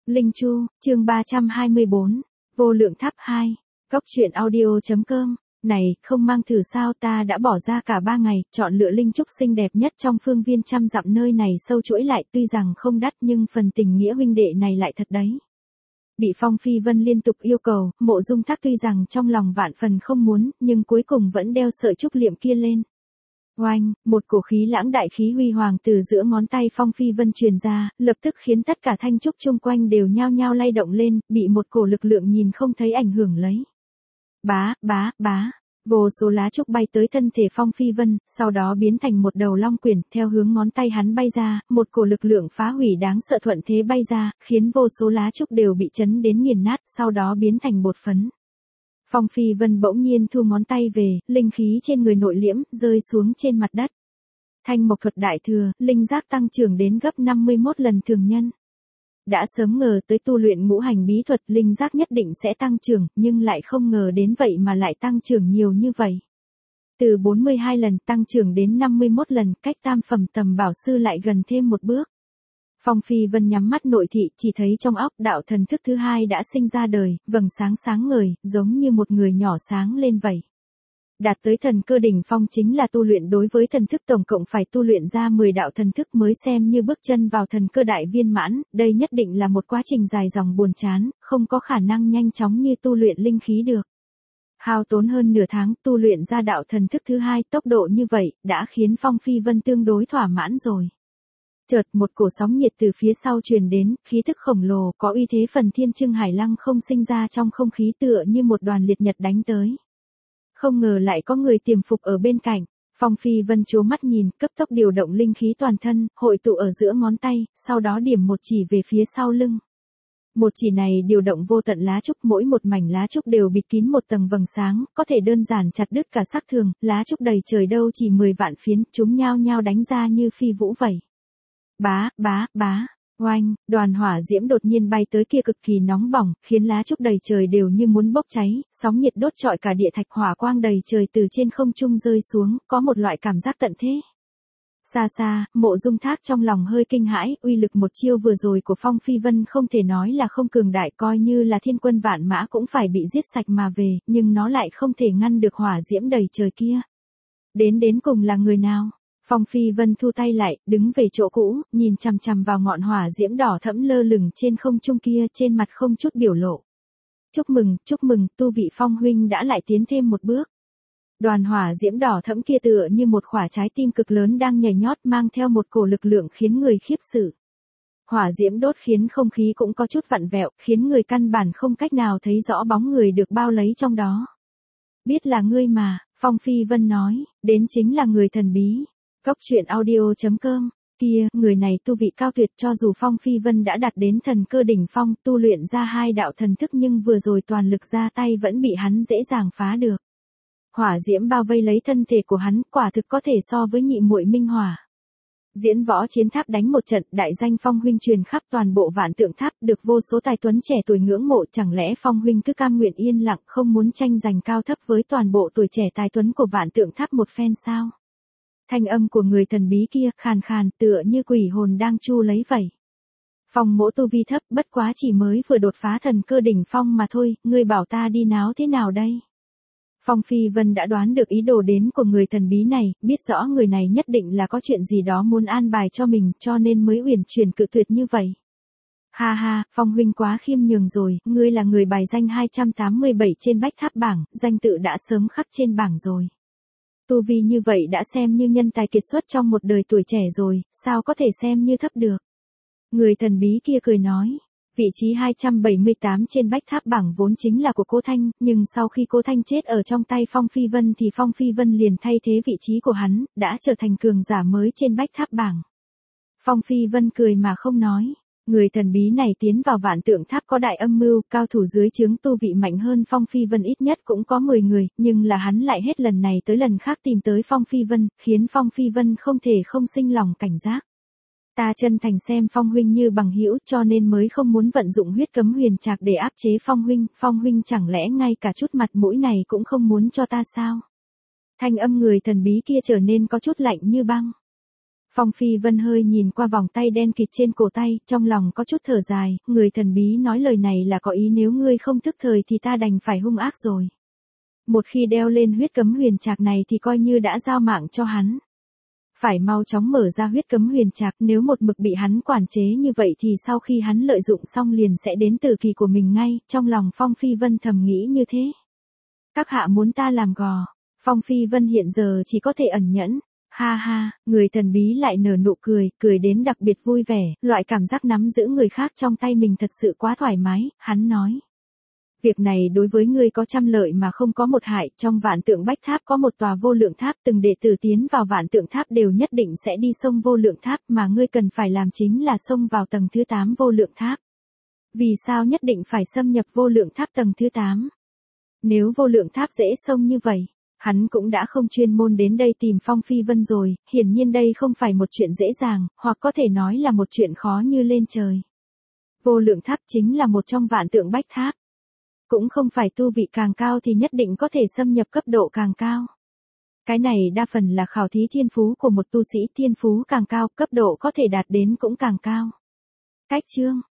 Linh Chu, chương 324, Vô Lượng Tháp 2, Góc truyện audio.com. Này, không mang thử sao, ta đã bỏ ra cả 3 ngày, chọn lựa linh trúc xinh đẹp nhất trong phương viên trăm dặm nơi này sâu chuỗi lại, tuy rằng không đắt nhưng phần tình nghĩa huynh đệ này lại thật đấy. Bị Phong Phi Vân liên tục yêu cầu, Mộ Dung Thác tuy rằng trong lòng vạn phần không muốn, nhưng cuối cùng vẫn đeo sợi trúc liệm kia lên. Oanh, một cổ khí lãng đại khí huy hoàng từ giữa ngón tay Phong Phi Vân truyền ra, lập tức khiến tất cả thanh trúc chung quanh đều nhao nhao lay động lên, bị một cổ lực lượng nhìn không thấy ảnh hưởng lấy. Bá, vô số lá trúc bay tới thân thể Phong Phi Vân, sau đó biến thành một đầu long quyển, theo hướng ngón tay hắn bay ra, một cổ lực lượng phá hủy đáng sợ thuận thế bay ra, khiến vô số lá trúc đều bị chấn đến nghiền nát, sau đó biến thành bột phấn. Phong Phi Vân bỗng nhiên thu ngón tay về, linh khí trên người nội liễm, rơi xuống trên mặt đất. Thanh mộc thuật đại thừa, linh giác tăng trưởng đến gấp 51 lần thường nhân. Đã sớm ngờ tới tu luyện ngũ hành bí thuật linh giác nhất định sẽ tăng trưởng, nhưng lại không ngờ đến vậy mà lại tăng trưởng nhiều như vậy. Từ 42 lần tăng trưởng đến 51 lần, cách tam phẩm tầm bảo sư lại gần thêm một bước. Phong Phi Vân nhắm mắt nội thị, chỉ thấy trong óc đạo thần thức thứ hai đã sinh ra đời, vầng sáng sáng ngời, giống như một người nhỏ sáng lên vậy. Đạt tới thần cơ đỉnh phong chính là tu luyện đối với thần thức tổng cộng phải tu luyện ra 10 đạo thần thức mới xem như bước chân vào thần cơ đại viên mãn, đây nhất định là một quá trình dài dòng buồn chán, không có khả năng nhanh chóng như tu luyện linh khí được. Hao tốn hơn nửa tháng tu luyện ra đạo thần thức thứ hai, tốc độ như vậy, đã khiến Phong Phi Vân tương đối thỏa mãn rồi. Chợt một cổ sóng nhiệt từ phía sau truyền đến, khí thức khổng lồ có uy thế phần thiên trưng hải lăng không sinh ra trong không khí tựa như một đoàn liệt nhật đánh tới. Không ngờ lại có người tiềm phục ở bên cạnh, Phong Phi Vân trố mắt nhìn, cấp tốc điều động linh khí toàn thân, hội tụ ở giữa ngón tay, sau đó điểm một chỉ về phía sau lưng. Một chỉ này điều động vô tận lá trúc, mỗi một mảnh lá trúc đều bịt kín một tầng vầng sáng, có thể đơn giản chặt đứt cả xác thường, lá trúc đầy trời đâu chỉ 10 vạn phiến, chúng nhao nhao đánh ra như phi vũ vậy. Bá, oanh, đoàn hỏa diễm đột nhiên bay tới kia cực kỳ nóng bỏng, khiến lá trúc đầy trời đều như muốn bốc cháy, sóng nhiệt đốt trọi cả địa thạch, hỏa quang đầy trời từ trên không trung rơi xuống, có một loại cảm giác tận thế. Xa, Mộ Dung Thác trong lòng hơi kinh hãi, uy lực một chiêu vừa rồi của Phong Phi Vân không thể nói là không cường đại, coi như là thiên quân vạn mã cũng phải bị giết sạch mà về, nhưng nó lại không thể ngăn được hỏa diễm đầy trời kia. Đến cùng là người nào? Phong Phi Vân thu tay lại, đứng về chỗ cũ, nhìn chằm chằm vào ngọn hỏa diễm đỏ thẫm lơ lửng trên không trung kia, trên mặt không chút biểu lộ. Chúc mừng, tu vị Phong huynh đã lại tiến thêm một bước. Đoàn hỏa diễm đỏ thẫm kia tựa như một quả trái tim cực lớn đang nhảy nhót, mang theo một cổ lực lượng khiến người khiếp sợ. Hỏa diễm đốt khiến không khí cũng có chút vặn vẹo, khiến người căn bản không cách nào thấy rõ bóng người được bao lấy trong đó. Biết là ngươi mà, Phong Phi Vân nói, đến chính là người thần bí. Góc truyện audio.com, kia, người này tu vị cao tuyệt, cho dù Phong Phi Vân đã đạt đến thần cơ đỉnh phong, tu luyện ra 2 đạo thần thức nhưng vừa rồi toàn lực ra tay vẫn bị hắn dễ dàng phá được. Hỏa diễm bao vây lấy thân thể của hắn, quả thực có thể so với nhị muội minh hỏa. Diễn võ chiến tháp đánh một trận, đại danh Phong huynh truyền khắp toàn bộ Vạn Tượng Tháp, được vô số tài tuấn trẻ tuổi ngưỡng mộ, chẳng lẽ Phong huynh cứ cam nguyện yên lặng không muốn tranh giành cao thấp với toàn bộ tuổi trẻ tài tuấn của Vạn Tượng Tháp một phen sao? Thanh âm của người thần bí kia, khàn khàn, tựa như quỷ hồn đang chu lấy vậy. Phong mỗ tu vi thấp, bất quá chỉ mới vừa đột phá thần cơ đỉnh phong mà thôi, ngươi bảo ta đi náo thế nào đây? Phong Phi Vân đã đoán được ý đồ đến của người thần bí này, biết rõ người này nhất định là có chuyện gì đó muốn an bài cho mình, cho nên mới uyển chuyển cự tuyệt như vậy. Ha, Phong huynh quá khiêm nhường rồi, ngươi là người bài danh 287 trên bách tháp bảng, danh tự đã sớm khắc trên bảng rồi. Tu vi như vậy đã xem như nhân tài kiệt xuất trong một đời tuổi trẻ rồi, sao có thể xem như thấp được. Người thần bí kia cười nói, vị trí 278 trên bách tháp bảng vốn chính là của cô Thanh, nhưng sau khi cô Thanh chết ở trong tay Phong Phi Vân thì Phong Phi Vân liền thay thế vị trí của hắn, đã trở thành cường giả mới trên bách tháp bảng. Phong Phi Vân cười mà không nói. Người thần bí này tiến vào Vạn Tượng Tháp có đại âm mưu, cao thủ dưới trướng tu vị mạnh hơn Phong Phi Vân ít nhất cũng có 10 người, nhưng là hắn lại hết lần này tới lần khác tìm tới Phong Phi Vân, khiến Phong Phi Vân không thể không sinh lòng cảnh giác. Ta chân thành xem Phong huynh như bằng hữu, cho nên mới không muốn vận dụng huyết cấm huyền trạc để áp chế Phong huynh chẳng lẽ ngay cả chút mặt mũi này cũng không muốn cho ta sao? Thanh âm người thần bí kia trở nên có chút lạnh như băng. Phong Phi Vân hơi nhìn qua vòng tay đen kịt trên cổ tay, trong lòng có chút thở dài, người thần bí nói lời này là có ý nếu ngươi không thức thời thì ta đành phải hung ác rồi. Một khi đeo lên huyết cấm huyền trạc này thì coi như đã giao mạng cho hắn. Phải mau chóng mở ra huyết cấm huyền trạc, nếu một mực bị hắn quản chế như vậy thì sau khi hắn lợi dụng xong liền sẽ đến tử kỳ của mình ngay, trong lòng Phong Phi Vân thầm nghĩ như thế. Các hạ muốn ta làm gò, Phong Phi Vân hiện giờ chỉ có thể ẩn nhẫn. Ha ha, người thần bí lại nở nụ cười, cười đến đặc biệt vui vẻ, loại cảm giác nắm giữ người khác trong tay mình thật sự quá thoải mái, hắn nói. Việc này đối với ngươi có trăm lợi mà không có một hại, trong Vạn Tượng Bách Tháp có một tòa vô lượng tháp, từng đệ tử tiến vào Vạn Tượng Tháp đều nhất định sẽ đi xông vô lượng tháp, mà ngươi cần phải làm chính là xông vào tầng thứ 8 vô lượng tháp. Vì sao nhất định phải xâm nhập vô lượng tháp tầng thứ 8? Nếu vô lượng tháp dễ xông như vậy, hắn cũng đã không chuyên môn đến đây tìm Phong Phi Vân rồi, hiển nhiên đây không phải một chuyện dễ dàng, hoặc có thể nói là một chuyện khó như lên trời. Vô lượng tháp chính là một trong Vạn Tượng Bách Tháp. Cũng không phải tu vị càng cao thì nhất định có thể xâm nhập cấp độ càng cao. Cái này đa phần là khảo thí thiên phú của một tu sĩ, thiên phú càng cao, cấp độ có thể đạt đến cũng càng cao. Cách chương